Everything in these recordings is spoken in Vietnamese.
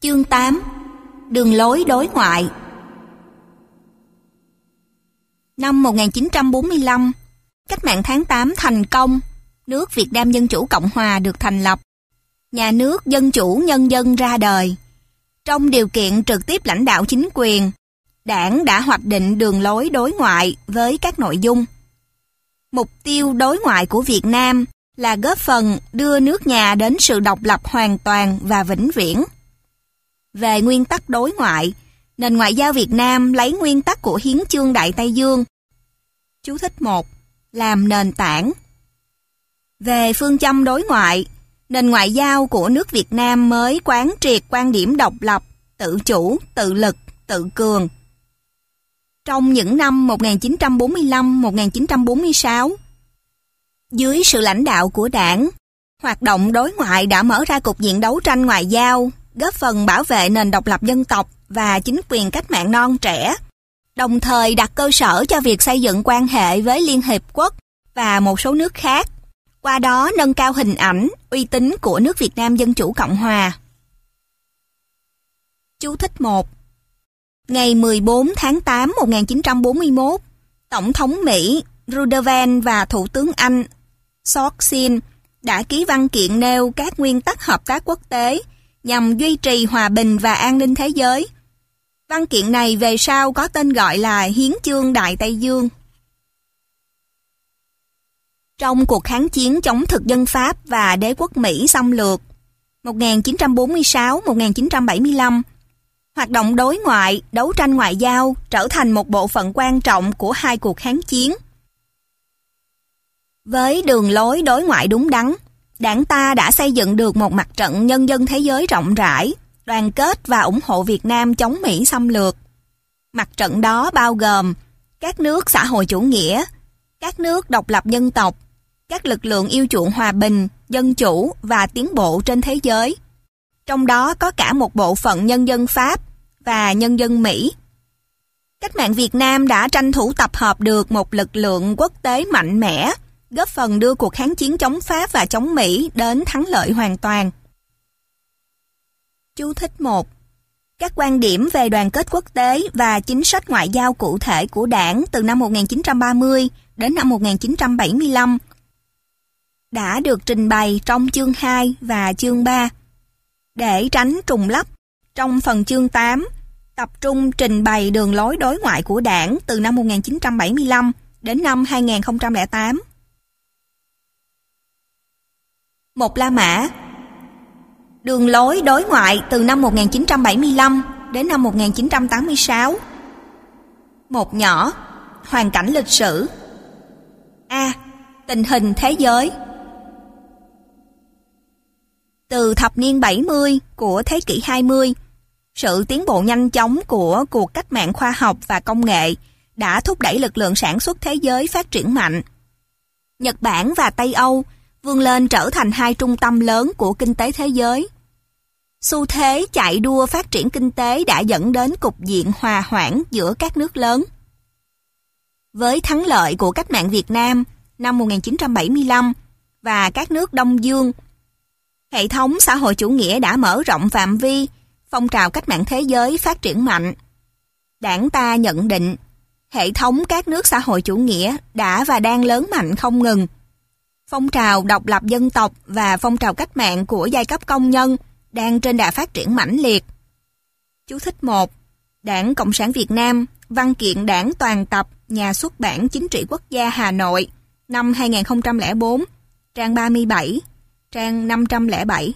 Chương 8. Đường lối đối ngoại. Năm 1945, cách mạng tháng 8 thành công, nước Việt Nam Dân Chủ Cộng Hòa được thành lập. Nhà nước dân chủ nhân dân ra đời. Trong điều kiện trực tiếp lãnh đạo chính quyền, Đảng đã hoạch định đường lối đối ngoại với các nội dung. Mục tiêu đối ngoại của Việt Nam là góp phần đưa nước nhà đến sự độc lập hoàn toàn và vĩnh viễn. Về nguyên tắc đối ngoại, nền ngoại giao Việt Nam lấy nguyên tắc của Hiến chương Đại Tây Dương. Chú thích 1. Làm nền tảng. Về phương châm đối ngoại, nền ngoại giao của nước Việt Nam mới quán triệt quan điểm độc lập, tự chủ, tự lực, tự cường. Trong những năm 1945-1946, dưới sự lãnh đạo của Đảng, hoạt động đối ngoại đã mở ra cục diện đấu tranh ngoại giao, góp phần bảo vệ nền độc lập dân tộc và chính quyền cách mạng non trẻ, đồng thời đặt cơ sở cho việc xây dựng quan hệ với Liên Hiệp Quốc và một số nước khác, qua đó nâng cao hình ảnh, uy tín của nước Việt Nam Dân Chủ Cộng Hòa. Chú thích 1. Ngày 14 tháng 8 1941, Tổng thống Mỹ Roosevelt và Thủ tướng Anh Churchill đã ký văn kiện nêu các nguyên tắc hợp tác quốc tế nhằm duy trì hòa bình và an ninh thế giới. Văn kiện này về sau có tên gọi là Hiến chương Đại Tây Dương. Trong cuộc kháng chiến chống thực dân Pháp và đế quốc Mỹ xâm lược 1946-1975, hoạt động đối ngoại, đấu tranh ngoại giao trở thành một bộ phận quan trọng của hai cuộc kháng chiến. Với đường lối đối ngoại đúng đắn, Đảng ta đã xây dựng được một mặt trận nhân dân thế giới rộng rãi, đoàn kết và ủng hộ Việt Nam chống Mỹ xâm lược. Mặt trận đó bao gồm các nước xã hội chủ nghĩa, các nước độc lập dân tộc, các lực lượng yêu chuộng hòa bình, dân chủ và tiến bộ trên thế giới. Trong đó có cả một bộ phận nhân dân Pháp và nhân dân Mỹ. Cách mạng Việt Nam đã tranh thủ tập hợp được một lực lượng quốc tế mạnh mẽ, góp phần đưa cuộc kháng chiến chống Pháp và chống Mỹ đến thắng lợi hoàn toàn. Chú thích 1. Các quan điểm về đoàn kết quốc tế và chính sách ngoại giao cụ thể của Đảng từ năm 1930 đến năm 1975 đã được trình bày trong chương 2 và chương 3. Để tránh trùng lắp, trong phần chương 8, tập trung trình bày đường lối đối ngoại của Đảng từ năm 1975 đến năm 2008. Một La Mã. Đường lối đối ngoại từ năm 1975 đến năm 1986. Một nhỏ. Hoàn cảnh lịch sử. A. Tình hình thế giới. Từ thập niên 70 của thế kỷ 20, sự tiến bộ nhanh chóng của cuộc cách mạng khoa học và công nghệ đã thúc đẩy lực lượng sản xuất thế giới phát triển mạnh. Nhật Bản và Tây Âu vươn lên trở thành hai trung tâm lớn của kinh tế thế giới. Xu thế chạy đua phát triển kinh tế đã dẫn đến cục diện hòa hoãn giữa các nước lớn. Với thắng lợi của cách mạng Việt Nam năm 1975 và các nước Đông Dương, hệ thống xã hội chủ nghĩa đã mở rộng phạm vi, phong trào cách mạng thế giới phát triển mạnh. Đảng ta nhận định, hệ thống các nước xã hội chủ nghĩa đã và đang lớn mạnh không ngừng. Phong trào độc lập dân tộc và phong trào cách mạng của giai cấp công nhân đang trên đà phát triển mãnh liệt. Chú thích 1. Đảng Cộng sản Việt Nam, Văn kiện Đảng toàn tập, Nhà xuất bản Chính trị Quốc gia Hà Nội, năm 2004, trang 37, trang 507.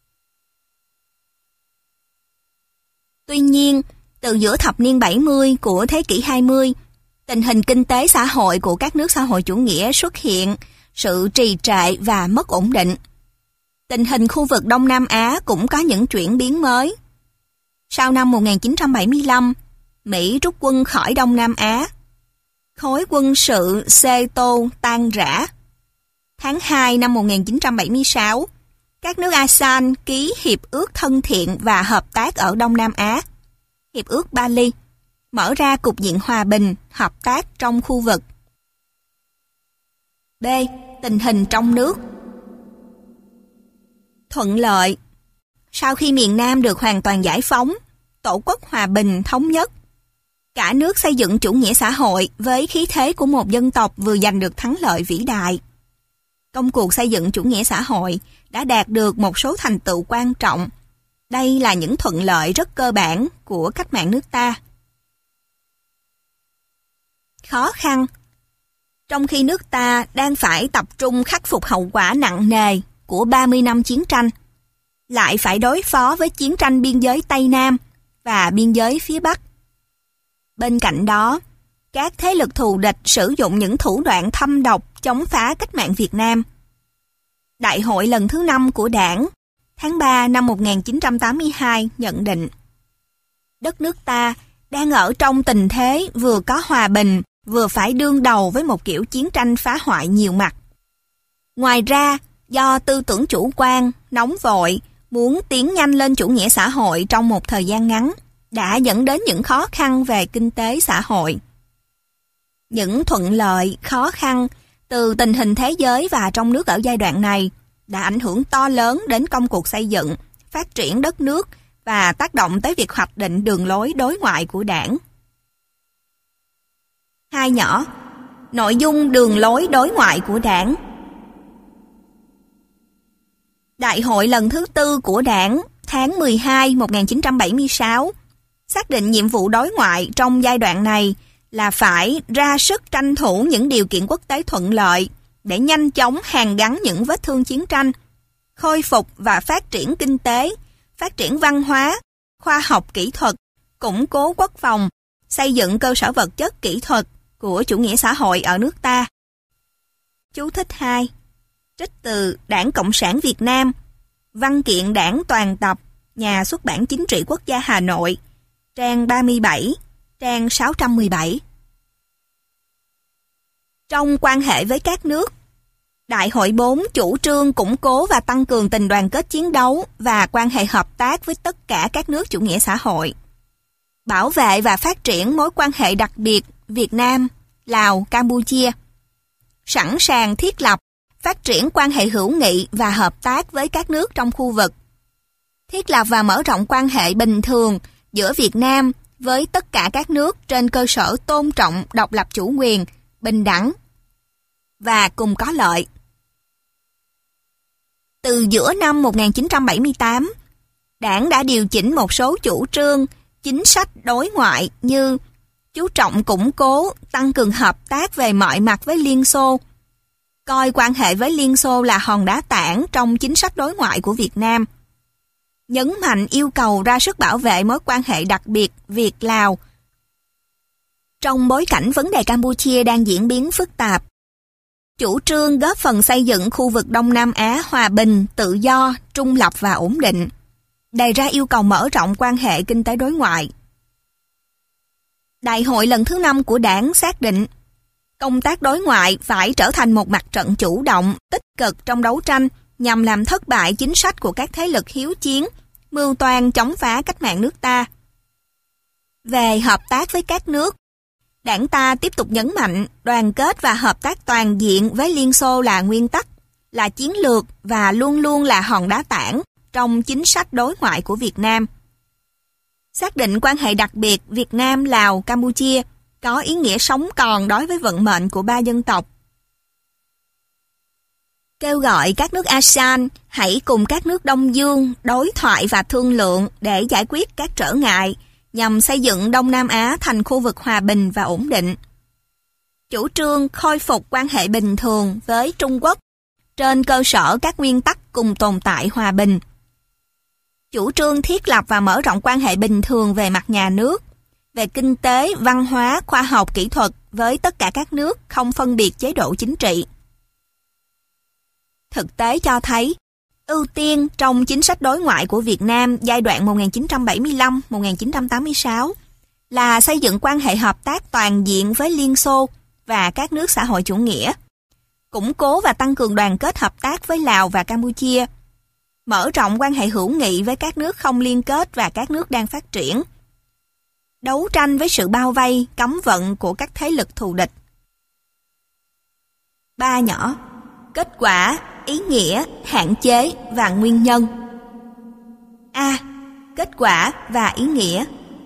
Tuy nhiên, từ giữa thập niên 70 của thế kỷ 20, tình hình kinh tế xã hội của các nước xã hội chủ nghĩa xuất hiện sự trì trệ và mất ổn định. Tình hình khu vực Đông Nam Á cũng có những chuyển biến mới. Sau năm 1975, Mỹ rút quân khỏi Đông Nam Á. Khối quân sự SEATO tan rã. Tháng 2 năm 1976, các nước ASEAN ký Hiệp ước Thân thiện và Hợp tác ở Đông Nam Á, Hiệp ước Bali, mở ra cục diện hòa bình, hợp tác trong khu vực. B. Tình hình trong nước. Thuận lợi. sau khi miền Nam được hoàn toàn giải phóng, tổ quốc hòa bình thống nhất, cả nước xây dựng chủ nghĩa xã hội với khí thế của một dân tộc vừa giành được thắng lợi vĩ đại. Công cuộc xây dựng chủ nghĩa xã hội đã đạt được một số thành tựu quan trọng. Đây là những thuận lợi rất cơ bản của cách mạng nước ta. Khó khăn. Trong khi nước ta đang phải tập trung khắc phục hậu quả nặng nề của 30 năm chiến tranh, lại phải đối phó với chiến tranh biên giới Tây Nam và biên giới phía Bắc. Bên cạnh đó, các thế lực thù địch sử dụng những thủ đoạn thâm độc chống phá cách mạng Việt Nam. Đại hội lần thứ 5 của Đảng, tháng 3 năm 1982 nhận định: đất nước ta đang ở trong tình thế vừa có hòa bình, vừa phải đương đầu với một kiểu chiến tranh phá hoại nhiều mặt. Ngoài ra, do tư tưởng chủ quan, nóng vội, muốn tiến nhanh lên chủ nghĩa xã hội trong một thời gian ngắn, đã dẫn đến những khó khăn về kinh tế xã hội. Những thuận lợi, khó khăn từ tình hình thế giới và trong nước ở giai đoạn này đã ảnh hưởng to lớn đến công cuộc xây dựng, phát triển đất nước và tác động tới việc hoạch định đường lối đối ngoại của Đảng. 2 nhỏ. Nội dung đường lối đối ngoại của Đảng. Đại hội lần thứ 4 của Đảng, tháng 12 1976, xác định nhiệm vụ đối ngoại trong giai đoạn này là phải ra sức tranh thủ những điều kiện quốc tế thuận lợi để nhanh chóng hàn gắn những vết thương chiến tranh, khôi phục và phát triển kinh tế, phát triển văn hóa, khoa học kỹ thuật, củng cố quốc phòng, xây dựng cơ sở vật chất kỹ thuật của chủ nghĩa xã hội ở nước ta. Chú thích 2. Trích từ Đảng Cộng sản Việt Nam, Văn kiện Đảng toàn tập, Nhà xuất bản Chính trị Quốc gia Hà Nội, trang 37, trang 617. Trong quan hệ với các nước, Đại hội 4 chủ trương củng cố và tăng cường tình đoàn kết chiến đấu và quan hệ hợp tác với tất cả các nước chủ nghĩa xã hội. Bảo vệ và phát triển mối quan hệ đặc biệt Việt Nam, Lào, Campuchia. Sẵn sàng thiết lập, phát triển quan hệ hữu nghị và hợp tác với các nước trong khu vực. Thiết lập và mở rộng quan hệ bình thường giữa Việt Nam với tất cả các nước trên cơ sở tôn trọng độc lập chủ quyền, bình đẳng và cùng có lợi. Từ giữa năm 1978, Đảng đã điều chỉnh một số chủ trương, chính sách đối ngoại như chú trọng củng cố, tăng cường hợp tác về mọi mặt với Liên Xô, coi quan hệ với Liên Xô là hòn đá tảng trong chính sách đối ngoại của Việt Nam, nhấn mạnh yêu cầu ra sức bảo vệ mối quan hệ đặc biệt Việt-Lào trong bối cảnh vấn đề Campuchia đang diễn biến phức tạp. Chủ trương góp phần xây dựng khu vực Đông Nam Á hòa bình, tự do, trung lập và ổn định, đề ra yêu cầu mở rộng quan hệ kinh tế đối ngoại. Đại hội lần thứ 5 của Đảng xác định công tác đối ngoại phải trở thành một mặt trận chủ động, tích cực trong đấu tranh nhằm làm thất bại chính sách của các thế lực hiếu chiến, mưu toan chống phá cách mạng nước ta. Về hợp tác với các nước, Đảng ta tiếp tục nhấn mạnh đoàn kết và hợp tác toàn diện với Liên Xô là nguyên tắc, là chiến lược và luôn luôn là hòn đá tảng trong chính sách đối ngoại của Việt Nam. Xác định quan hệ đặc biệt Việt Nam, Lào, Campuchia có ý nghĩa sống còn đối với vận mệnh của 3 dân tộc. Kêu gọi các nước ASEAN hãy cùng các nước Đông Dương đối thoại và thương lượng để giải quyết các trở ngại nhằm xây dựng Đông Nam Á thành khu vực hòa bình và ổn định. Chủ trương khôi phục quan hệ bình thường với Trung Quốc trên cơ sở các nguyên tắc cùng tồn tại hòa bình. Chủ trương thiết lập và mở rộng quan hệ bình thường về mặt nhà nước, về kinh tế, văn hóa, khoa học, kỹ thuật với tất cả các nước không phân biệt chế độ chính trị. Thực tế cho thấy, ưu tiên trong chính sách đối ngoại của Việt Nam giai đoạn 1975-1986 là xây dựng quan hệ hợp tác toàn diện với Liên Xô và các nước xã hội chủ nghĩa, củng cố và tăng cường đoàn kết hợp tác với Lào và Campuchia, mở rộng quan hệ hữu nghị với các nước không liên kết và các nước đang phát triển, đấu tranh với sự bao vây, cấm vận của các thế lực thù địch. 3 nhỏ. Kết quả, ý nghĩa, hạn chế và nguyên nhân. kết quả và ý nghĩa.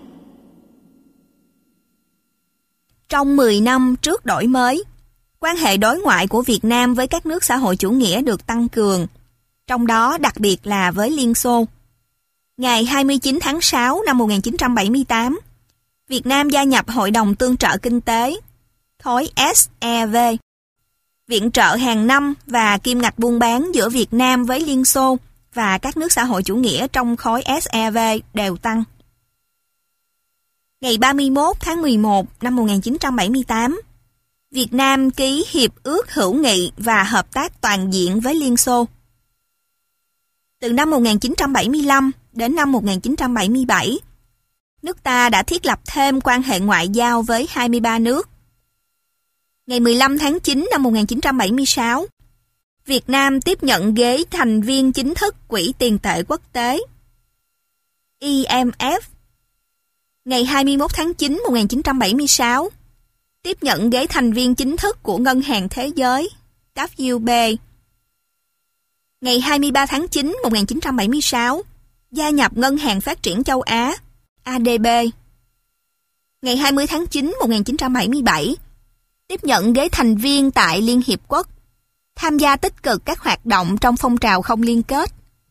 Trong 10 năm trước đổi mới, quan hệ đối ngoại của Việt Nam với các nước xã hội chủ nghĩa được tăng cường, trong đó đặc biệt là với Liên Xô. Ngày 29 tháng 6 năm 1978, Việt Nam gia nhập Hội đồng Tương trợ Kinh tế, khối SEV, viện trợ hàng năm và kim ngạch buôn bán giữa Việt Nam với Liên Xô và các nước xã hội chủ nghĩa trong khối SEV đều tăng. Ngày 31 tháng 11 năm 1978, Việt Nam ký Hiệp ước Hữu nghị và Hợp tác Toàn diện với Liên Xô. Từ năm 1975 đến năm 1977, nước ta đã thiết lập thêm quan hệ ngoại giao với 23 nước. Ngày 15 tháng 9 năm 1976, Việt Nam tiếp nhận ghế thành viên chính thức Quỹ tiền tệ quốc tế IMF. Ngày 21 tháng 9 1976, tiếp nhận ghế thành viên chính thức của Ngân hàng Thế giới WB. Ngày 23 tháng 9 1976, gia nhập Ngân hàng Phát triển Châu Á ADB. Ngày 20 tháng 9 1977, tiếp nhận ghế thành viên tại Liên Hiệp Quốc, tham gia tích cực các hoạt động trong phong trào không liên kết.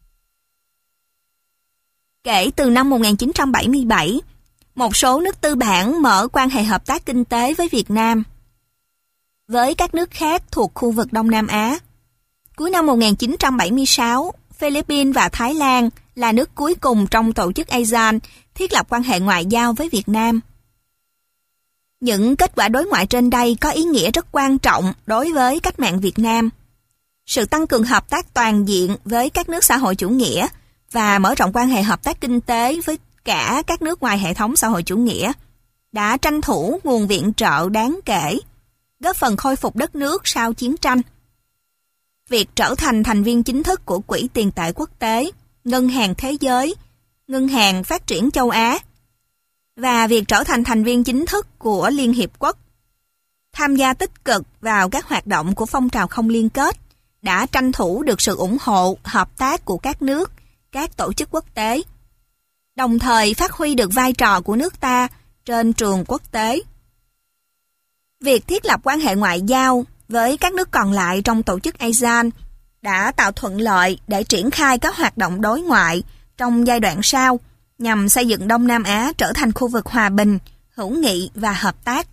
Kể từ năm 1977, một số nước tư bản mở quan hệ hợp tác kinh tế với Việt Nam. Với các nước khác thuộc khu vực Đông Nam Á, cuối năm 1976, Philippines và Thái Lan là nước cuối cùng trong tổ chức ASEAN thiết lập quan hệ ngoại giao với Việt Nam. Những kết quả đối ngoại trên đây có ý nghĩa rất quan trọng đối với cách mạng Việt Nam. Sự tăng cường hợp tác toàn diện với các nước xã hội chủ nghĩa và mở rộng quan hệ hợp tác kinh tế với cả các nước ngoài hệ thống xã hội chủ nghĩa đã tranh thủ nguồn viện trợ đáng kể, góp phần khôi phục đất nước sau chiến tranh. Việc trở thành thành viên chính thức của Quỹ tiền tệ quốc tế, Ngân hàng Thế giới, Ngân hàng Phát triển Châu Á và việc trở thành thành viên chính thức của Liên Hiệp Quốc, tham gia tích cực vào các hoạt động của phong trào không liên kết, đã tranh thủ được sự ủng hộ, hợp tác của các nước, các tổ chức quốc tế, đồng thời phát huy được vai trò của nước ta trên trường quốc tế. Việc thiết lập quan hệ ngoại giao với các nước còn lại trong tổ chức ASEAN đã tạo thuận lợi để triển khai các hoạt động đối ngoại trong giai đoạn sau nhằm xây dựng Đông Nam Á trở thành khu vực hòa bình, hữu nghị và hợp tác.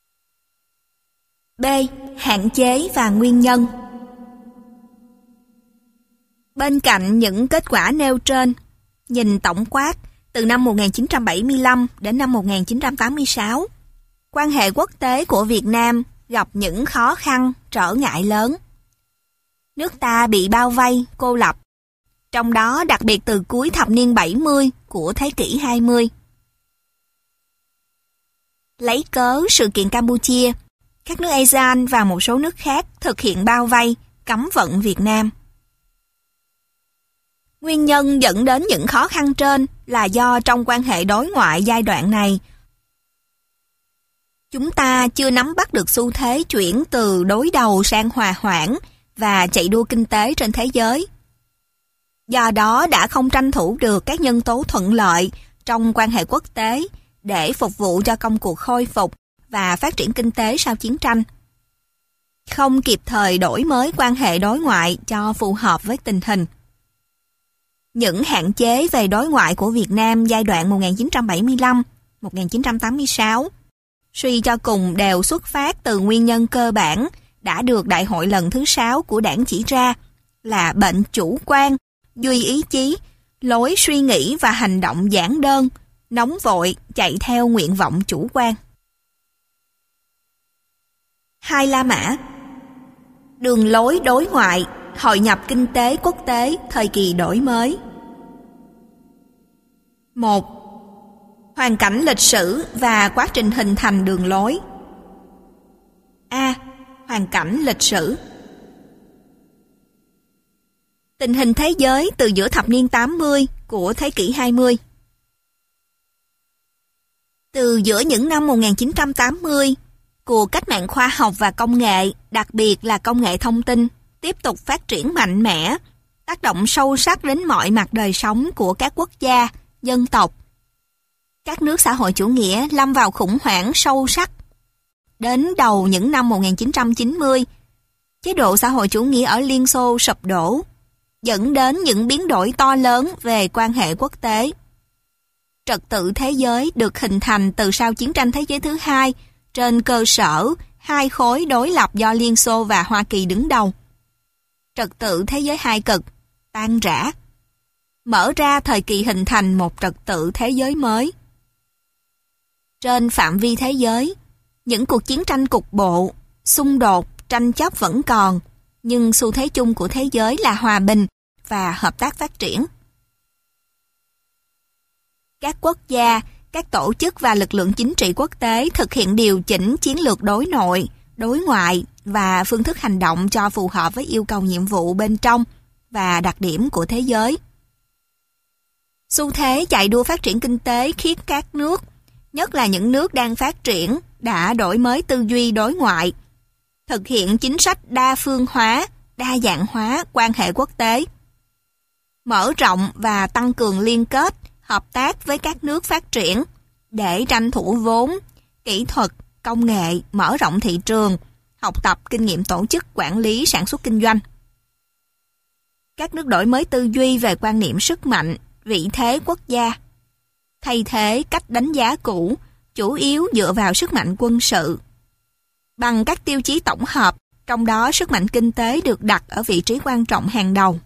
B. Hạn chế và nguyên nhân. Bên cạnh những kết quả nêu trên, nhìn tổng quát, từ năm 1975 đến năm 1986, quan hệ quốc tế của Việt Nam gặp những khó khăn, trở ngại lớn. Nước ta bị bao vây, cô lập, trong đó đặc biệt từ cuối thập niên 70 của thế kỷ 20. Lấy cớ sự kiện Campuchia, các nước ASEAN và một số nước khác thực hiện bao vây, cấm vận Việt Nam. Nguyên nhân dẫn đến những khó khăn trên là do trong quan hệ đối ngoại giai đoạn này, chúng ta chưa nắm bắt được xu thế chuyển từ đối đầu sang hòa hoãn và chạy đua kinh tế trên thế giới. Do đó đã không tranh thủ được các nhân tố thuận lợi trong quan hệ quốc tế để phục vụ cho công cuộc khôi phục và phát triển kinh tế sau chiến tranh. Không kịp thời đổi mới quan hệ đối ngoại cho phù hợp với tình hình. Những hạn chế về đối ngoại của Việt Nam giai đoạn 1975-1986 suy cho cùng đều xuất phát từ nguyên nhân cơ bản đã được Đại hội lần thứ 6 của Đảng chỉ ra là bệnh chủ quan, duy ý chí, lối suy nghĩ và hành động giản đơn, nóng vội, chạy theo nguyện vọng chủ quan. Hai La Mã. Đường lối đối ngoại, hội nhập kinh tế quốc tế thời kỳ đổi mới. 1. Hoàn cảnh lịch sử và quá trình hình thành đường lối. A. Hoàn cảnh lịch sử. Tình hình thế giới từ giữa thập niên 80 của thế kỷ 20. Từ giữa những năm 1980, cuộc cách mạng khoa học và công nghệ, đặc biệt là công nghệ thông tin, tiếp tục phát triển mạnh mẽ, tác động sâu sắc đến mọi mặt đời sống của các quốc gia, dân tộc. Các nước xã hội chủ nghĩa lâm vào khủng hoảng sâu sắc. Đến đầu những năm 1990, chế độ xã hội chủ nghĩa ở Liên Xô sụp đổ, dẫn đến những biến đổi to lớn về quan hệ quốc tế. Trật tự thế giới được hình thành từ sau chiến tranh thế giới thứ hai trên cơ sở hai khối đối lập do Liên Xô và Hoa Kỳ đứng đầu. Trật tự thế giới hai cực tan rã, mở ra thời kỳ hình thành một trật tự thế giới mới. Trên phạm vi thế giới, những cuộc chiến tranh cục bộ, xung đột, tranh chấp vẫn còn, nhưng xu thế chung của thế giới là hòa bình và hợp tác phát triển. Các quốc gia, các tổ chức và lực lượng chính trị quốc tế thực hiện điều chỉnh chiến lược đối nội, đối ngoại và phương thức hành động cho phù hợp với yêu cầu nhiệm vụ bên trong và đặc điểm của thế giới. Xu thế chạy đua phát triển kinh tế khiến các nước, nhất là những nước đang phát triển, đã đổi mới tư duy đối ngoại, thực hiện chính sách đa phương hóa, đa dạng hóa quan hệ quốc tế, mở rộng và tăng cường liên kết, hợp tác với các nước phát triển để tranh thủ vốn, kỹ thuật, công nghệ, mở rộng thị trường, học tập kinh nghiệm tổ chức quản lý sản xuất kinh doanh. Các nước đổi mới tư duy về quan niệm sức mạnh, vị thế quốc gia, thay thế cách đánh giá cũ, chủ yếu dựa vào sức mạnh quân sự. Bằng các tiêu chí tổng hợp, trong đó sức mạnh kinh tế được đặt ở vị trí quan trọng hàng đầu.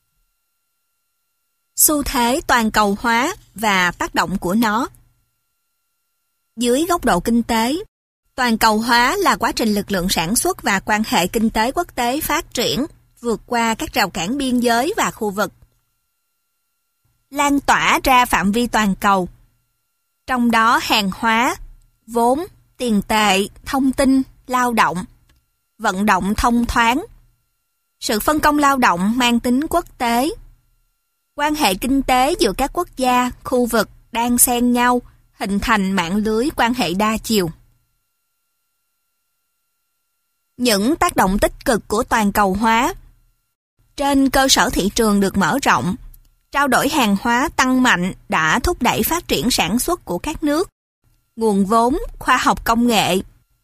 Xu thế toàn cầu hóa và tác động của nó. Dưới góc độ kinh tế, toàn cầu hóa là quá trình lực lượng sản xuất và quan hệ kinh tế quốc tế phát triển, vượt qua các rào cản biên giới và khu vực, lan tỏa ra phạm vi toàn cầu. Trong đó hàng hóa, vốn, tiền tệ, thông tin, lao động, vận động thông thoáng, sự phân công lao động mang tính quốc tế, quan hệ kinh tế giữa các quốc gia, khu vực đang xen nhau, hình thành mạng lưới quan hệ đa chiều. Những tác động tích cực của toàn cầu hóa. Trên cơ sở thị trường được mở rộng, trao đổi hàng hóa tăng mạnh đã thúc đẩy phát triển sản xuất của các nước, nguồn vốn, khoa học công nghệ,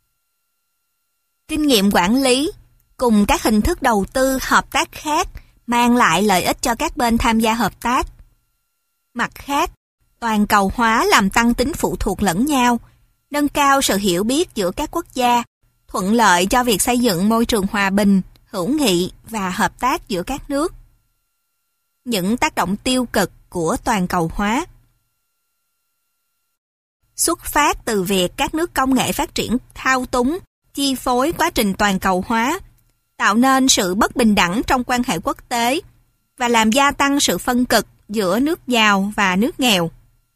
kinh nghiệm quản lý, cùng các hình thức đầu tư hợp tác khác mang lại lợi ích cho các bên tham gia hợp tác. Mặt khác, toàn cầu hóa làm tăng tính phụ thuộc lẫn nhau, nâng cao sự hiểu biết giữa các quốc gia, thuận lợi cho việc xây dựng môi trường hòa bình, hữu nghị và hợp tác giữa các nước. Những tác động tiêu cực của toàn cầu hóa. Xuất phát từ việc các nước công nghệ phát triển thao túng, chi phối quá trình toàn cầu hóa, tạo nên sự bất bình đẳng trong quan hệ quốc tế và làm gia tăng sự phân cực giữa nước giàu và nước nghèo.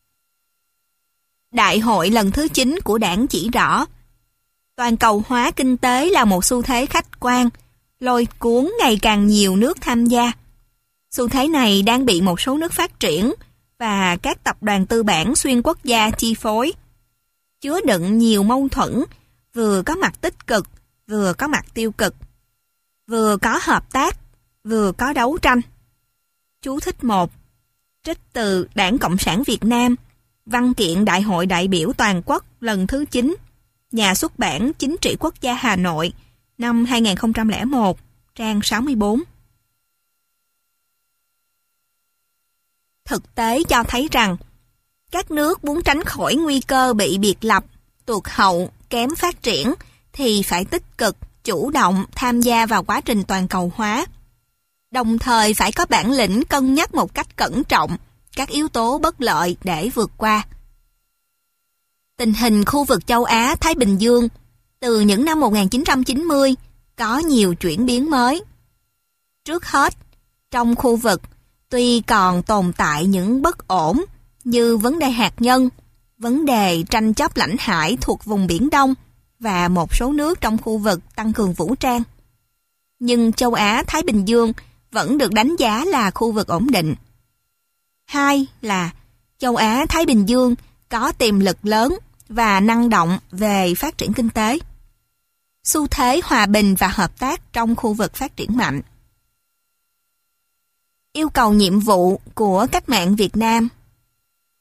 Đại hội lần thứ 9 của Đảng chỉ rõ, toàn cầu hóa kinh tế là một xu thế khách quan, lôi cuốn ngày càng nhiều nước tham gia. Xu thế này đang bị một số nước phát triển và các tập đoàn tư bản xuyên quốc gia chi phối, chứa đựng nhiều mâu thuẫn, vừa có mặt tích cực, vừa có mặt tiêu cực, vừa có hợp tác, vừa có đấu tranh. Chú thích 1. Trích từ Đảng Cộng sản Việt Nam, văn kiện Đại hội đại biểu toàn quốc lần thứ 9, nhà xuất bản Chính trị Quốc gia Hà Nội, năm 2001, trang 64. Thực tế cho thấy rằng, các nước muốn tránh khỏi nguy cơ bị biệt lập, tụt hậu, kém phát triển, thì phải tích cực, chủ động tham gia vào quá trình toàn cầu hóa. Đồng thời phải có bản lĩnh cân nhắc một cách cẩn trọng các yếu tố bất lợi để vượt qua. Tình hình khu vực châu Á-Thái Bình Dương từ những năm 1990 có nhiều chuyển biến mới. Trước hết, trong khu vực tuy còn tồn tại những bất ổn như vấn đề hạt nhân, vấn đề tranh chấp lãnh hải thuộc vùng Biển Đông và một số nước trong khu vực tăng cường vũ trang. Nhưng châu Á-Thái Bình Dương vẫn được đánh giá là khu vực ổn định. Hai là châu Á-Thái Bình Dương có tiềm lực lớn và năng động về phát triển kinh tế. Xu thế hòa bình và hợp tác trong khu vực phát triển mạnh. Yêu cầu nhiệm vụ của cách mạng Việt Nam.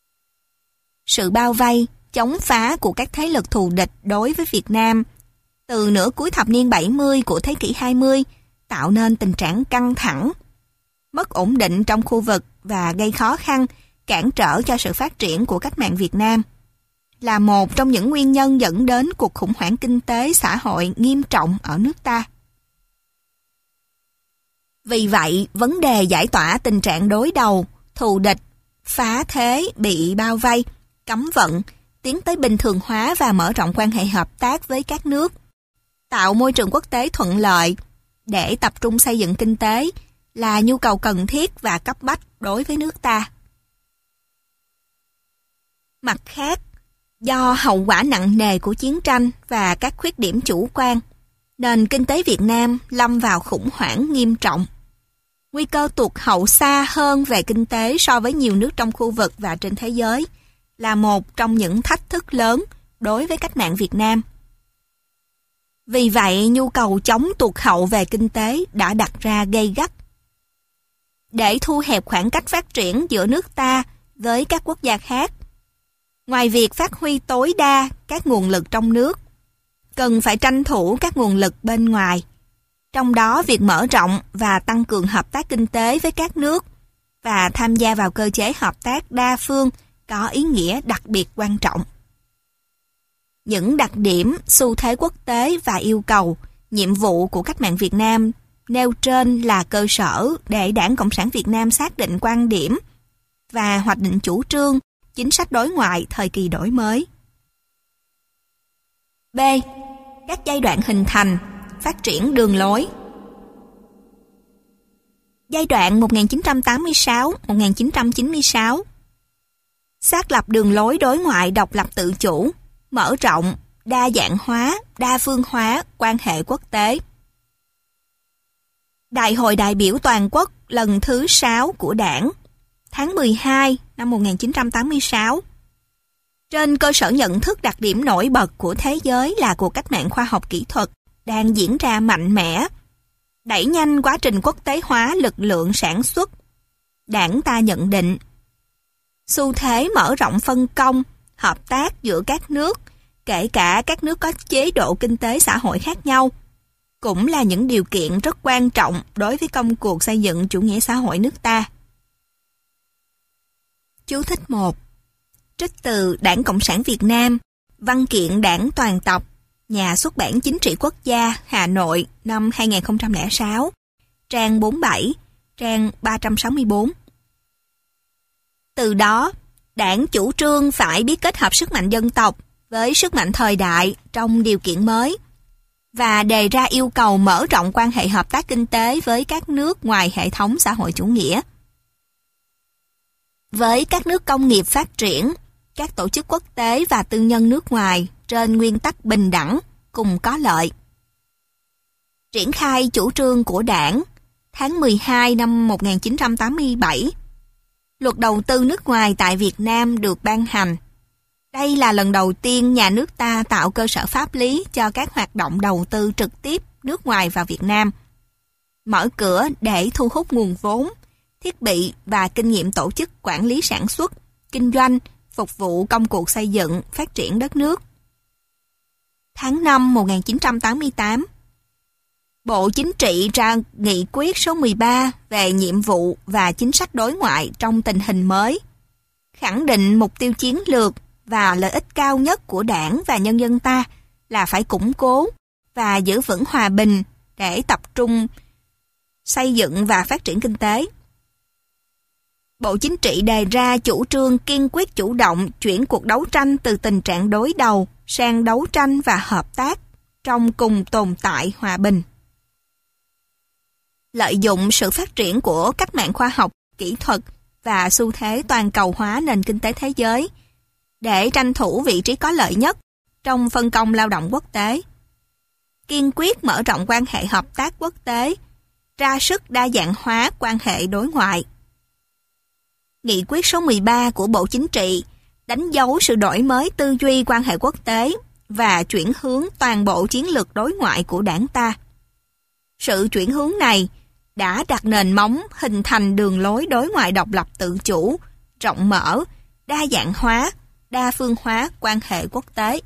sự bao vây, chống phá của các thế lực thù địch đối với Việt Nam từ nửa cuối thập niên 70 của thế kỷ 20 tạo nên tình trạng căng thẳng, mất ổn định trong khu vực và gây khó khăn, cản trở cho sự phát triển của cách mạng Việt Nam, là một trong những nguyên nhân dẫn đến cuộc khủng hoảng kinh tế xã hội nghiêm trọng ở nước ta. Vì vậy, vấn đề giải tỏa tình trạng đối đầu, thù địch, phá thế, bị bao vây, cấm vận, tiến tới bình thường hóa và mở rộng quan hệ hợp tác với các nước, tạo môi trường quốc tế thuận lợi để tập trung xây dựng kinh tế là nhu cầu cần thiết và cấp bách đối với nước ta. Mặt khác, do hậu quả nặng nề của chiến tranh và các khuyết điểm chủ quan, nền kinh tế Việt Nam lâm vào khủng hoảng nghiêm trọng. Nguy cơ tụt hậu xa hơn về kinh tế so với nhiều nước trong khu vực và trên thế giới là một trong những thách thức lớn đối với cách mạng Việt Nam. Vì vậy, nhu cầu chống tụt hậu về kinh tế đã đặt ra gay gắt. Để thu hẹp khoảng cách phát triển giữa nước ta với các quốc gia khác, ngoài việc phát huy tối đa các nguồn lực trong nước, cần phải tranh thủ các nguồn lực bên ngoài. Trong đó, việc mở rộng và tăng cường hợp tác kinh tế với các nước và tham gia vào cơ chế hợp tác đa phương có ý nghĩa đặc biệt quan trọng. Những đặc điểm, xu thế quốc tế và yêu cầu, nhiệm vụ của cách mạng Việt Nam nêu trên là cơ sở để Đảng Cộng sản Việt Nam xác định quan điểm và hoạch định chủ trương, chính sách đối ngoại thời kỳ đổi mới. B. Các giai đoạn hình thành, phát triển đường lối. Giai đoạn 1986-1996 xác lập đường lối đối ngoại độc lập tự chủ, mở rộng, đa dạng hóa, đa phương hóa quan hệ quốc tế. Đại hội đại biểu toàn quốc lần thứ 6 của Đảng, tháng 12 năm 1986. Trên cơ sở nhận thức đặc điểm nổi bật của thế giới là cuộc cách mạng khoa học kỹ thuật đang diễn ra mạnh mẽ, đẩy nhanh quá trình quốc tế hóa lực lượng sản xuất, Đảng ta nhận định xu thế mở rộng phân công, hợp tác giữa các nước, kể cả các nước có chế độ kinh tế xã hội khác nhau, cũng là những điều kiện rất quan trọng đối với công cuộc xây dựng chủ nghĩa xã hội nước ta. Chú thích 1. Trích từ Đảng Cộng sản Việt Nam, Văn kiện Đảng Toàn tập, Nhà xuất bản Chính trị Quốc gia, Hà Nội, năm 2006, trang 47, trang 364. Từ đó, Đảng chủ trương phải biết kết hợp sức mạnh dân tộc với sức mạnh thời đại trong điều kiện mới và đề ra yêu cầu mở rộng quan hệ hợp tác kinh tế với các nước ngoài hệ thống xã hội chủ nghĩa. Với các nước công nghiệp phát triển, các tổ chức quốc tế và tư nhân nước ngoài trên nguyên tắc bình đẳng, cùng có lợi. Triển khai chủ trương của Đảng, tháng 12 năm 1987, Luật đầu tư nước ngoài tại Việt Nam được ban hành. Đây là lần đầu tiên nhà nước ta tạo cơ sở pháp lý cho các hoạt động đầu tư trực tiếp nước ngoài vào Việt Nam, mở cửa để thu hút nguồn vốn, thiết bị và kinh nghiệm tổ chức quản lý sản xuất, kinh doanh, phục vụ công cuộc xây dựng, phát triển đất nước. Tháng 5 1988, Bộ Chính trị ra nghị quyết số 13 về nhiệm vụ và chính sách đối ngoại trong tình hình mới, khẳng định mục tiêu chiến lược và lợi ích cao nhất của Đảng và nhân dân ta là phải củng cố và giữ vững hòa bình để tập trung xây dựng và phát triển kinh tế. Bộ Chính trị đề ra chủ trương kiên quyết chủ động chuyển cuộc đấu tranh từ tình trạng đối đầu sang đấu tranh và hợp tác trong cùng tồn tại hòa bình. Lợi dụng sự phát triển của cách mạng khoa học, kỹ thuật và xu thế toàn cầu hóa nền kinh tế thế giới để tranh thủ vị trí có lợi nhất trong phân công lao động quốc tế. Kiên quyết mở rộng quan hệ hợp tác quốc tế, ra sức đa dạng hóa quan hệ đối ngoại. Nghị quyết số 13 của Bộ Chính trị đánh dấu sự đổi mới tư duy quan hệ quốc tế và chuyển hướng toàn bộ chiến lược đối ngoại của Đảng ta. Sự chuyển hướng này đã đặt nền móng hình thành đường lối đối ngoại độc lập tự chủ, rộng mở, đa dạng hóa, đa phương hóa quan hệ quốc tế.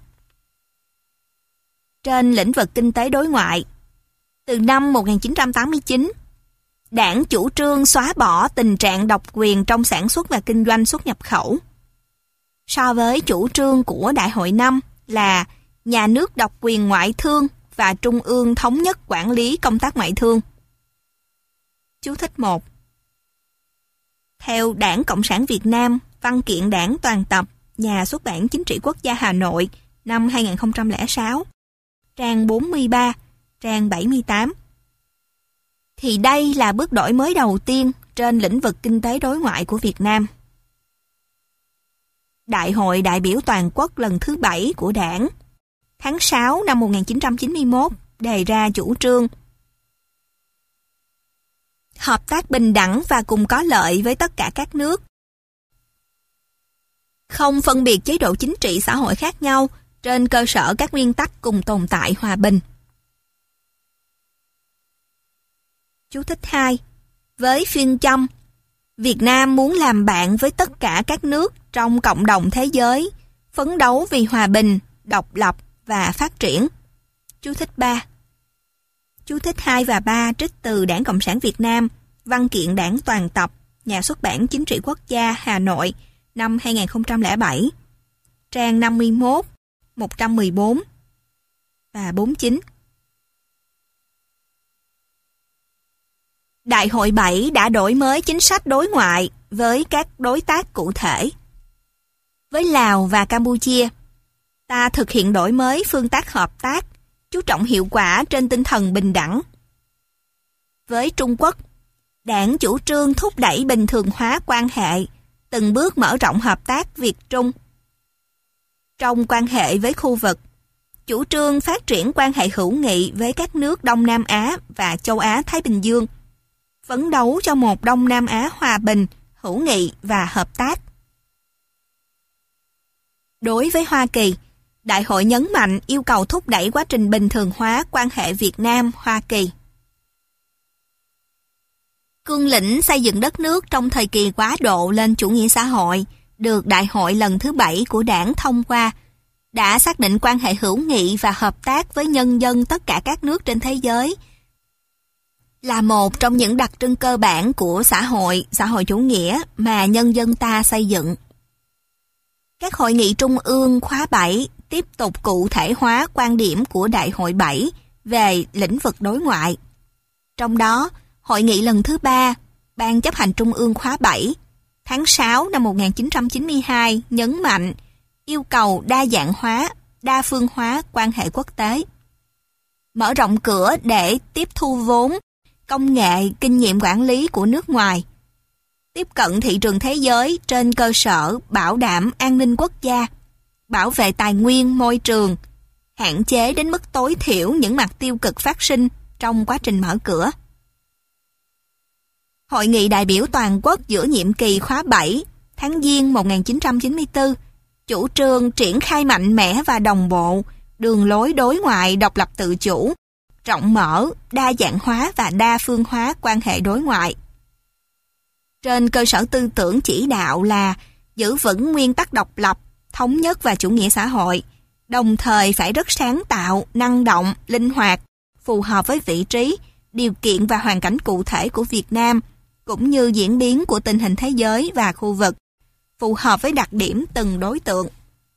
Trên lĩnh vực kinh tế đối ngoại, từ năm 1989, Đảng chủ trương xóa bỏ tình trạng độc quyền trong sản xuất và kinh doanh xuất nhập khẩu. So với chủ trương của Đại hội 5 là nhà nước độc quyền ngoại thương và Trung ương thống nhất quản lý công tác ngoại thương. Chú thích 1. Theo Đảng Cộng sản Việt Nam, Văn kiện Đảng toàn tập, Nhà xuất bản Chính trị Quốc gia Hà Nội, năm 2006, trang 43, trang 78, thì đây là bước đổi mới đầu tiên trên lĩnh vực kinh tế đối ngoại của Việt Nam. Đại hội đại biểu toàn quốc lần thứ 7 của Đảng, tháng 6 năm 1991, đề ra chủ trương hợp tác bình đẳng và cùng có lợi với tất cả các nước, không phân biệt chế độ chính trị xã hội khác nhau trên cơ sở các nguyên tắc cùng tồn tại hòa bình. Chú thích 2. Với phương châm Việt Nam muốn làm bạn với tất cả các nước trong cộng đồng thế giới, phấn đấu vì hòa bình, độc lập và phát triển. Chú thích 3. Chú thích 2 và 3 trích từ Đảng Cộng sản Việt Nam, Văn kiện Đảng toàn tập, Nhà xuất bản Chính trị Quốc gia Hà Nội, năm 2007, trang 51, 114 và 49. Đại hội 7 đã đổi mới chính sách đối ngoại với các đối tác cụ thể. Với Lào và Campuchia, ta thực hiện đổi mới phương thức hợp tác, chú trọng hiệu quả trên tinh thần bình đẳng. Với Trung Quốc, Đảng chủ trương thúc đẩy bình thường hóa quan hệ, từng bước mở rộng hợp tác Việt-Trung. Trong quan hệ với khu vực, chủ trương phát triển quan hệ hữu nghị với các nước Đông Nam Á và Châu Á-Thái Bình Dương, phấn đấu cho một Đông Nam Á hòa bình, hữu nghị và hợp tác. Đối với Hoa Kỳ, Đại hội nhấn mạnh yêu cầu thúc đẩy quá trình bình thường hóa quan hệ Việt Nam-Hoa Kỳ. Cương lĩnh xây dựng đất nước trong thời kỳ quá độ lên chủ nghĩa xã hội được Đại hội lần thứ 7 của Đảng thông qua, đã xác định quan hệ hữu nghị và hợp tác với nhân dân tất cả các nước trên thế giới là một trong những đặc trưng cơ bản của xã hội chủ nghĩa mà nhân dân ta xây dựng. Các hội nghị trung ương khóa 7 tiếp tục cụ thể hóa quan điểm của Đại hội 7 về lĩnh vực đối ngoại. Trong đó, hội nghị lần thứ 3, Ban chấp hành Trung ương khóa 7, tháng 6 năm 1992 nhấn mạnh yêu cầu đa dạng hóa, đa phương hóa quan hệ quốc tế. Mở rộng cửa để tiếp thu vốn, công nghệ, kinh nghiệm quản lý của nước ngoài. Tiếp cận thị trường thế giới trên cơ sở bảo đảm an ninh quốc gia, bảo vệ tài nguyên, môi trường, hạn chế đến mức tối thiểu những mặt tiêu cực phát sinh trong quá trình mở cửa. Hội nghị đại biểu toàn quốc giữa nhiệm kỳ khóa 7, tháng Giêng 1994, chủ trương triển khai mạnh mẽ và đồng bộ đường lối đối ngoại độc lập tự chủ, rộng mở, đa dạng hóa và đa phương hóa quan hệ đối ngoại. Trên cơ sở tư tưởng chỉ đạo là giữ vững nguyên tắc độc lập, thống nhất và chủ nghĩa xã hội, đồng thời phải rất sáng tạo, năng động, linh hoạt, phù hợp với vị trí, điều kiện và hoàn cảnh cụ thể của Việt Nam, cũng như diễn biến của tình hình thế giới và khu vực, phù hợp với đặc điểm từng đối tượng.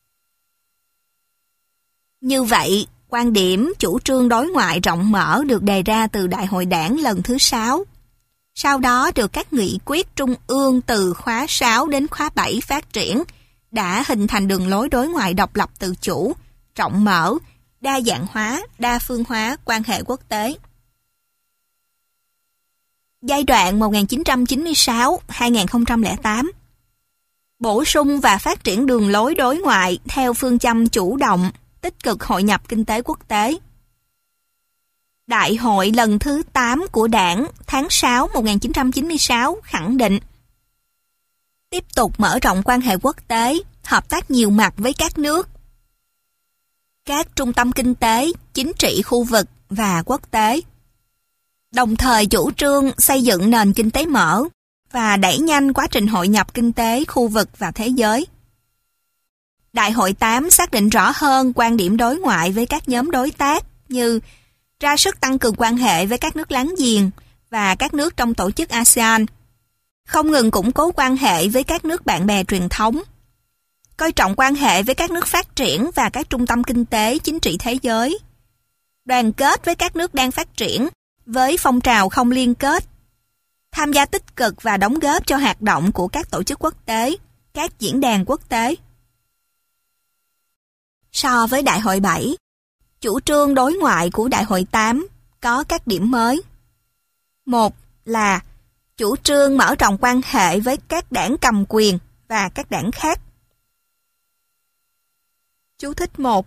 Như vậy, quan điểm chủ trương đối ngoại rộng mở được đề ra từ Đại hội Đảng lần thứ 6. Sau đó được các nghị quyết trung ương từ khóa 6 đến khóa 7 phát triển, đã hình thành đường lối đối ngoại độc lập tự chủ, rộng mở, đa dạng hóa, đa phương hóa quan hệ quốc tế. Giai đoạn 1996-2008, bổ sung và phát triển đường lối đối ngoại theo phương châm chủ động, tích cực hội nhập kinh tế quốc tế. Đại hội lần thứ 8 của Đảng tháng 6 1996 khẳng định tiếp tục mở rộng quan hệ quốc tế, hợp tác nhiều mặt với các nước, các trung tâm kinh tế, chính trị khu vực và quốc tế. Đồng thời chủ trương xây dựng nền kinh tế mở và đẩy nhanh quá trình hội nhập kinh tế khu vực và thế giới. Đại hội 8 xác định rõ hơn quan điểm đối ngoại với các nhóm đối tác như ra sức tăng cường quan hệ với các nước láng giềng và các nước trong tổ chức ASEAN, không ngừng củng cố quan hệ với các nước bạn bè truyền thống, coi trọng quan hệ với các nước phát triển và các trung tâm kinh tế chính trị thế giới, đoàn kết với các nước đang phát triển với phong trào không liên kết, tham gia tích cực và đóng góp cho hoạt động của các tổ chức quốc tế, các diễn đàn quốc tế. So với Đại hội 7, chủ trương đối ngoại của Đại hội 8 có các điểm mới. Một là chủ trương mở rộng quan hệ với các đảng cầm quyền và các đảng khác. Chú thích 1.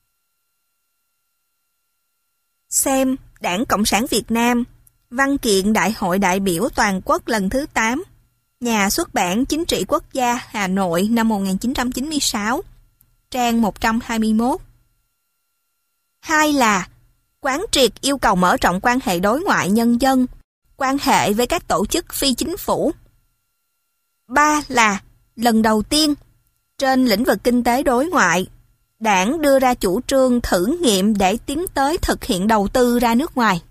Xem Đảng Cộng sản Việt Nam, Văn kiện Đại hội đại biểu toàn quốc lần thứ 8, Nhà xuất bản Chính trị Quốc gia Hà Nội năm 1996, trang 121. 2 là quán triệt yêu cầu mở rộng quan hệ đối ngoại nhân dân, quan hệ với các tổ chức phi chính phủ. 3 là lần đầu tiên trên lĩnh vực kinh tế đối ngoại, Đảng đưa ra chủ trương thử nghiệm để tiến tới thực hiện đầu tư ra nước ngoài.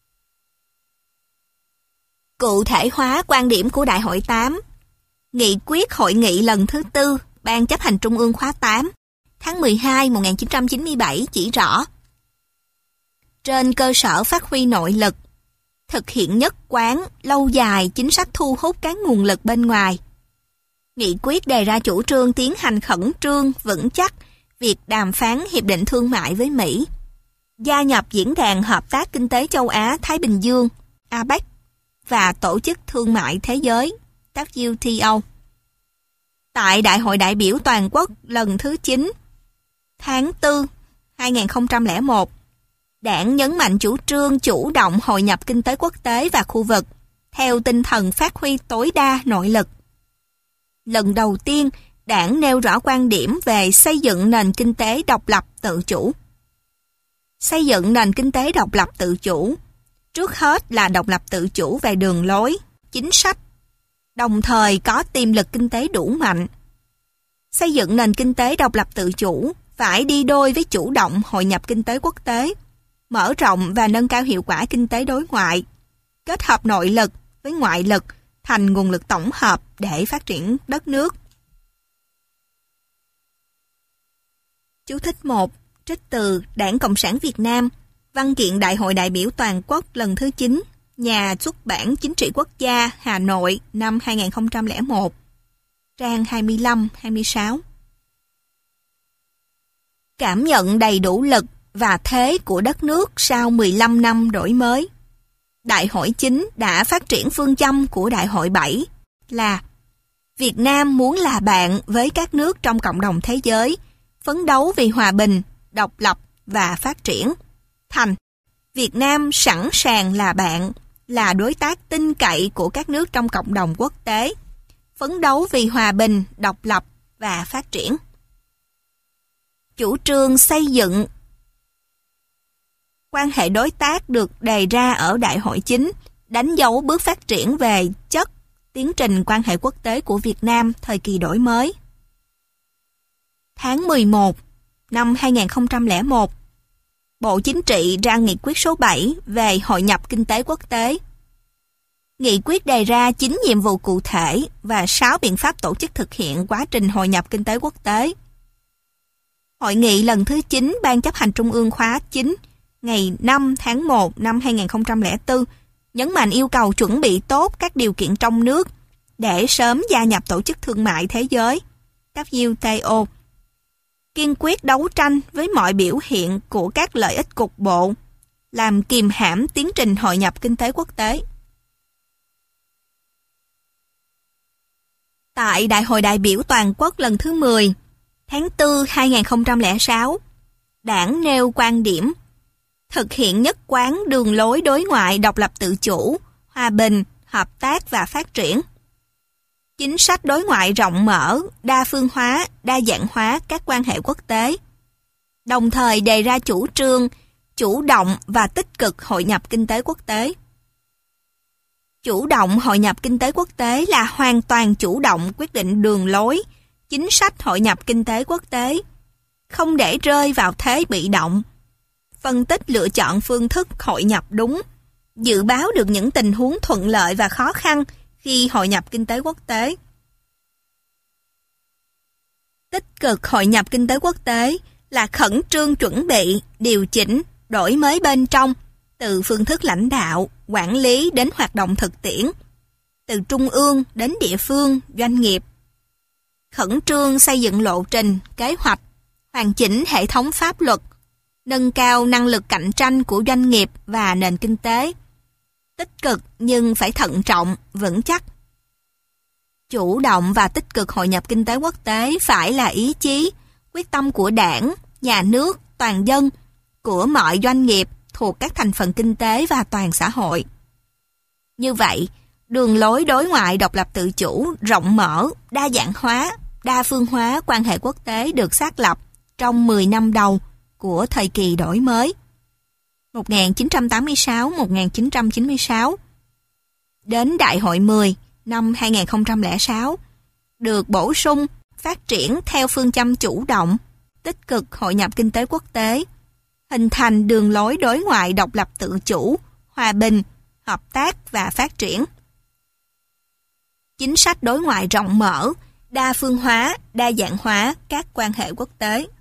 Cụ thể hóa quan điểm của Đại hội 8. Nghị quyết hội nghị lần thứ 4 Ban chấp hành Trung ương khóa 8 tháng 12 1997 chỉ rõ trên cơ sở phát huy nội lực, thực hiện nhất quán, lâu dài chính sách thu hút các nguồn lực bên ngoài. Nghị quyết đề ra chủ trương tiến hành khẩn trương, vững chắc việc đàm phán hiệp định thương mại với Mỹ, gia nhập Diễn đàn Hợp tác Kinh tế Châu Á-Thái Bình Dương, APEC và Tổ chức Thương mại Thế giới, WTO. Tại Đại hội đại biểu toàn quốc lần thứ 9, tháng 4, 2001, Đảng nhấn mạnh chủ trương chủ động hội nhập kinh tế quốc tế và khu vực, theo tinh thần phát huy tối đa nội lực. Lần đầu tiên, Đảng nêu rõ quan điểm về xây dựng nền kinh tế độc lập tự chủ. Xây dựng nền kinh tế độc lập tự chủ, trước hết là độc lập tự chủ về đường lối, chính sách, đồng thời có tiềm lực kinh tế đủ mạnh. Xây dựng nền kinh tế độc lập tự chủ phải đi đôi với chủ động hội nhập kinh tế quốc tế, mở rộng và nâng cao hiệu quả kinh tế đối ngoại, kết hợp nội lực với ngoại lực thành nguồn lực tổng hợp để phát triển đất nước. Chú thích 1. Trích từ Đảng Cộng sản Việt Nam, Văn kiện Đại hội đại biểu toàn quốc lần thứ 9, Nhà xuất bản Chính trị Quốc gia Hà Nội năm 2001, trang 25-26. Cảm nhận đầy đủ lực và thế của đất nước sau 15 năm đổi mới. Đại hội 9 đã phát triển phương châm của Đại hội 7 là Việt Nam muốn là bạn với các nước trong cộng đồng thế giới, phấn đấu vì hòa bình, độc lập và phát triển. Thành Việt Nam sẵn sàng là bạn, là đối tác tin cậy của các nước trong cộng đồng quốc tế, phấn đấu vì hòa bình, độc lập và phát triển. Chủ trương xây dựng quan hệ đối tác được đề ra ở Đại hội 9 đánh dấu bước phát triển về chất tiến trình quan hệ quốc tế của Việt Nam thời kỳ đổi mới. Tháng 11 năm 2001, Bộ Chính trị ra nghị quyết số 7 về hội nhập kinh tế quốc tế. Nghị quyết đề ra 9 nhiệm vụ cụ thể và 6 biện pháp tổ chức thực hiện quá trình hội nhập kinh tế quốc tế. Hội nghị lần thứ 9 Ban chấp hành Trung ương khóa 9 ngày 5 tháng 1 năm 2004 nhấn mạnh yêu cầu chuẩn bị tốt các điều kiện trong nước để sớm gia nhập Tổ chức Thương mại Thế giới, WTO. Kiên quyết đấu tranh với mọi biểu hiện của các lợi ích cục bộ, làm kìm hãm tiến trình hội nhập kinh tế quốc tế. Tại Đại hội đại biểu toàn quốc lần thứ 10, tháng 4 2006, Đảng nêu quan điểm thực hiện nhất quán đường lối đối ngoại độc lập tự chủ, hòa bình, hợp tác và phát triển. Chính sách đối ngoại rộng mở, đa phương hóa, đa dạng hóa các quan hệ quốc tế. Đồng thời đề ra chủ trương chủ động và tích cực hội nhập kinh tế quốc tế. Chủ động hội nhập kinh tế quốc tế là hoàn toàn chủ động quyết định đường lối, chính sách hội nhập kinh tế quốc tế, không để rơi vào thế bị động, phân tích lựa chọn phương thức hội nhập đúng, dự báo được những tình huống thuận lợi và khó khăn khi hội nhập kinh tế quốc tế. Tích cực hội nhập kinh tế quốc tế là khẩn trương chuẩn bị, điều chỉnh, đổi mới bên trong, từ phương thức lãnh đạo, quản lý đến hoạt động thực tiễn, từ trung ương đến địa phương, doanh nghiệp. Khẩn trương xây dựng lộ trình, kế hoạch, hoàn chỉnh hệ thống pháp luật, nâng cao năng lực cạnh tranh của doanh nghiệp và nền kinh tế. Tích cực nhưng phải thận trọng, vững chắc. Chủ động và tích cực hội nhập kinh tế quốc tế phải là ý chí, quyết tâm của Đảng, nhà nước, toàn dân, của mọi doanh nghiệp thuộc các thành phần kinh tế và toàn xã hội. Như vậy, đường lối đối ngoại độc lập tự chủ, rộng mở, đa dạng hóa, đa phương hóa quan hệ quốc tế được xác lập trong 10 năm đầu của thời kỳ đổi mới 1986-1996 đến Đại hội 10 năm 2006 được bổ sung phát triển theo phương châm chủ động, tích cực hội nhập kinh tế quốc tế, hình thành đường lối đối ngoại độc lập tự chủ, hòa bình, hợp tác và phát triển. Chính sách đối ngoại rộng mở, đa phương hóa, đa dạng hóa các quan hệ quốc tế.